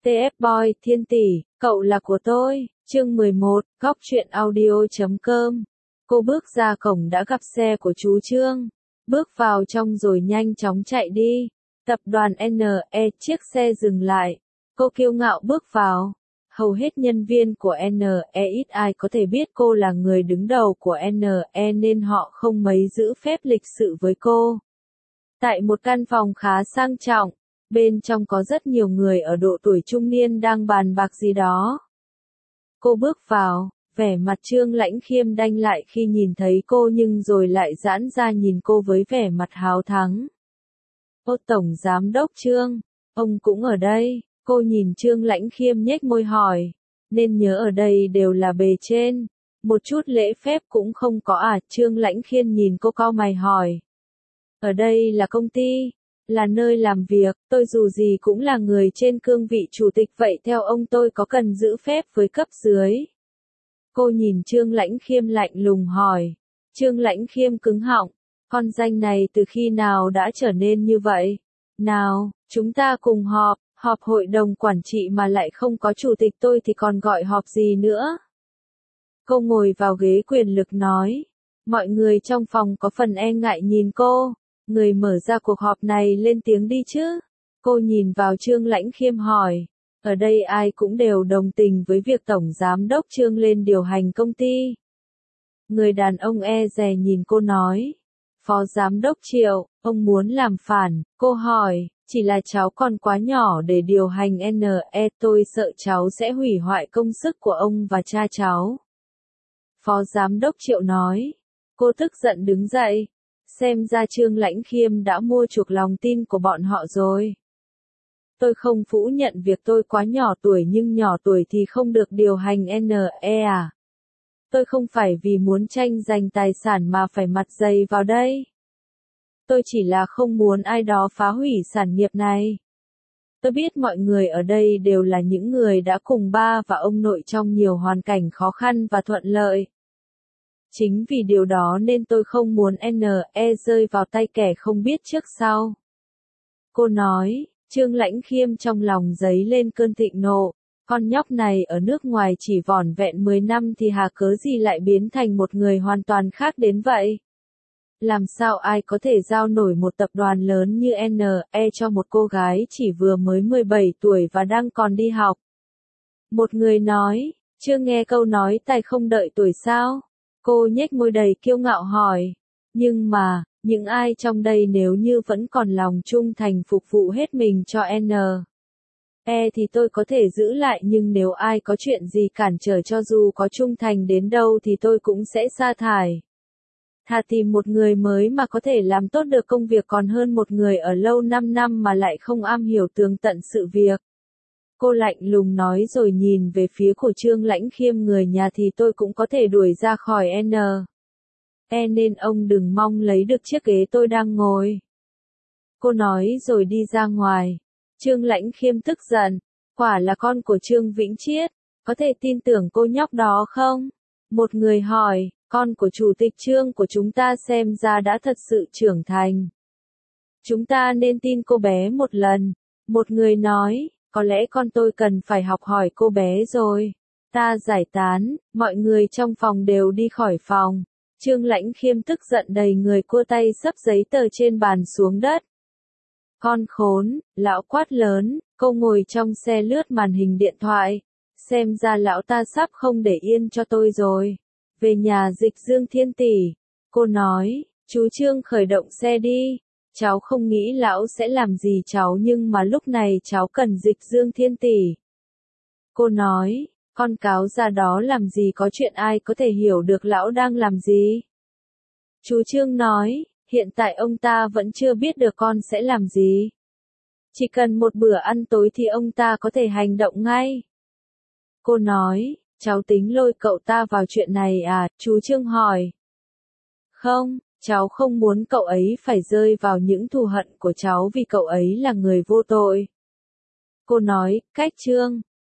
TF Boy, Thiên tỷ, cậu là của tôi. Chương 11, Góc truyện audio.com. Cô bước ra cổng đã gặp xe của chú Trương. Bước vào trong rồi nhanh chóng chạy đi. Tập đoàn NE, chiếc xe dừng lại. Cô kiêu ngạo bước vào. Hầu hết nhân viên của NE ít ai có thể biết cô là người đứng đầu của NE nên họ không mấy giữ phép lịch sự với cô. Tại một căn phòng khá sang trọng, bên trong có rất nhiều người ở độ tuổi trung niên đang bàn bạc gì đó. Cô bước vào, vẻ mặt Trương Lãnh Khiêm đanh lại khi nhìn thấy cô nhưng rồi lại giãn ra nhìn cô với vẻ mặt háo thắng. Ô Tổng Giám đốc Trương, ông cũng ở đây. Cô nhìn Trương Lãnh Khiêm nhếch môi hỏi, nên nhớ ở đây đều là bề trên, một chút lễ phép cũng không có à? Trương Lãnh Khiêm nhìn cô cau mày hỏi. Ở đây là công ty, là nơi làm việc, tôi dù gì cũng là người trên cương vị chủ tịch vậy theo ông tôi có cần giữ phép với cấp dưới? Cô nhìn Trương Lãnh Khiêm lạnh lùng hỏi. Trương Lãnh Khiêm cứng họng, con danh này từ khi nào đã trở nên như vậy? Nào, chúng ta cùng họp hội đồng quản trị mà lại không có chủ tịch tôi thì còn gọi họp gì nữa? Cô ngồi vào ghế quyền lực nói. Mọi người trong phòng có phần e ngại nhìn cô. Người mở ra cuộc họp này lên tiếng đi chứ. Cô nhìn vào Trương Lãnh Khiêm hỏi. Ở đây ai cũng đều đồng tình với việc Tổng Giám đốc Trương lên điều hành công ty. Người đàn ông e dè nhìn cô nói. Phó Giám đốc Triệu, ông muốn làm phản, cô hỏi. Chỉ là cháu còn quá nhỏ để điều hành NE, tôi sợ cháu sẽ hủy hoại công sức của ông và cha cháu. Phó Giám đốc Triệu nói. Cô tức giận đứng dậy. Xem ra Trương Lãnh Khiêm đã mua chuộc lòng tin của bọn họ rồi. Tôi không phủ nhận việc tôi quá nhỏ tuổi nhưng nhỏ tuổi thì không được điều hành NE à? Tôi không phải vì muốn tranh giành tài sản mà phải mặt dày vào đây. Tôi chỉ là không muốn ai đó phá hủy sản nghiệp này. Tôi biết mọi người ở đây đều là những người đã cùng ba và ông nội trong nhiều hoàn cảnh khó khăn và thuận lợi. Chính vì điều đó nên tôi không muốn NE rơi vào tay kẻ không biết trước sau. Cô nói, Trương Lãnh Khiêm trong lòng dấy lên cơn thịnh nộ. Con nhóc này ở nước ngoài chỉ vỏn vẹn 10 năm thì hà cớ gì lại biến thành một người hoàn toàn khác đến vậy? Làm sao ai có thể giao nổi một tập đoàn lớn như NE cho một cô gái chỉ vừa mới 17 tuổi và đang còn đi học? Một người nói, chưa nghe câu nói tài không đợi tuổi sao? Cô nhếch môi đầy kiêu ngạo hỏi. Nhưng mà, những ai trong đây nếu như vẫn còn lòng trung thành phục vụ hết mình cho NE thì tôi có thể giữ lại nhưng nếu ai có chuyện gì cản trở cho dù có trung thành đến đâu thì tôi cũng sẽ sa thải. Thà tìm một người mới mà có thể làm tốt được công việc còn hơn một người ở lâu 5 năm mà lại không am hiểu tường tận sự việc. Cô lạnh lùng nói rồi nhìn về phía của Trương Lãnh Khiêm, người nhà thì tôi cũng có thể đuổi ra khỏi NE nên ông đừng mong lấy được chiếc ghế tôi đang ngồi. Cô nói rồi đi ra ngoài. Trương Lãnh Khiêm tức giận, quả là con của Trương Vĩnh Chiết, có thể tin tưởng cô nhóc đó không? Một người hỏi, con của chủ tịch Trương của chúng ta xem ra đã thật sự trưởng thành. Chúng ta nên tin cô bé một lần. Một người nói, có lẽ con tôi cần phải học hỏi cô bé rồi. Ta giải tán, mọi người trong phòng đều đi khỏi phòng. Trương Lãnh Khiêm tức giận đầy người cua tay xấp giấy tờ trên bàn xuống đất. Con khốn, lão quát lớn, cô ngồi trong xe lướt màn hình điện thoại. Xem ra lão ta sắp không để yên cho tôi rồi. Về nhà Dịch Dương Thiên tỷ. Cô nói, chú Trương khởi động xe đi. Cháu không nghĩ lão sẽ làm gì cháu nhưng mà lúc này cháu cần Dịch Dương Thiên tỷ. Cô nói, con cáo già đó làm gì có chuyện ai có thể hiểu được lão đang làm gì. Chú Trương nói, hiện tại ông ta vẫn chưa biết được con sẽ làm gì. Chỉ cần một bữa ăn tối thì ông ta có thể hành động ngay. Cô nói, cháu tính lôi cậu ta vào chuyện này à? Chú Trương hỏi. Không, cháu không muốn cậu ấy phải rơi vào những thù hận của cháu vì cậu ấy là người vô tội. Cô nói, cách Trương.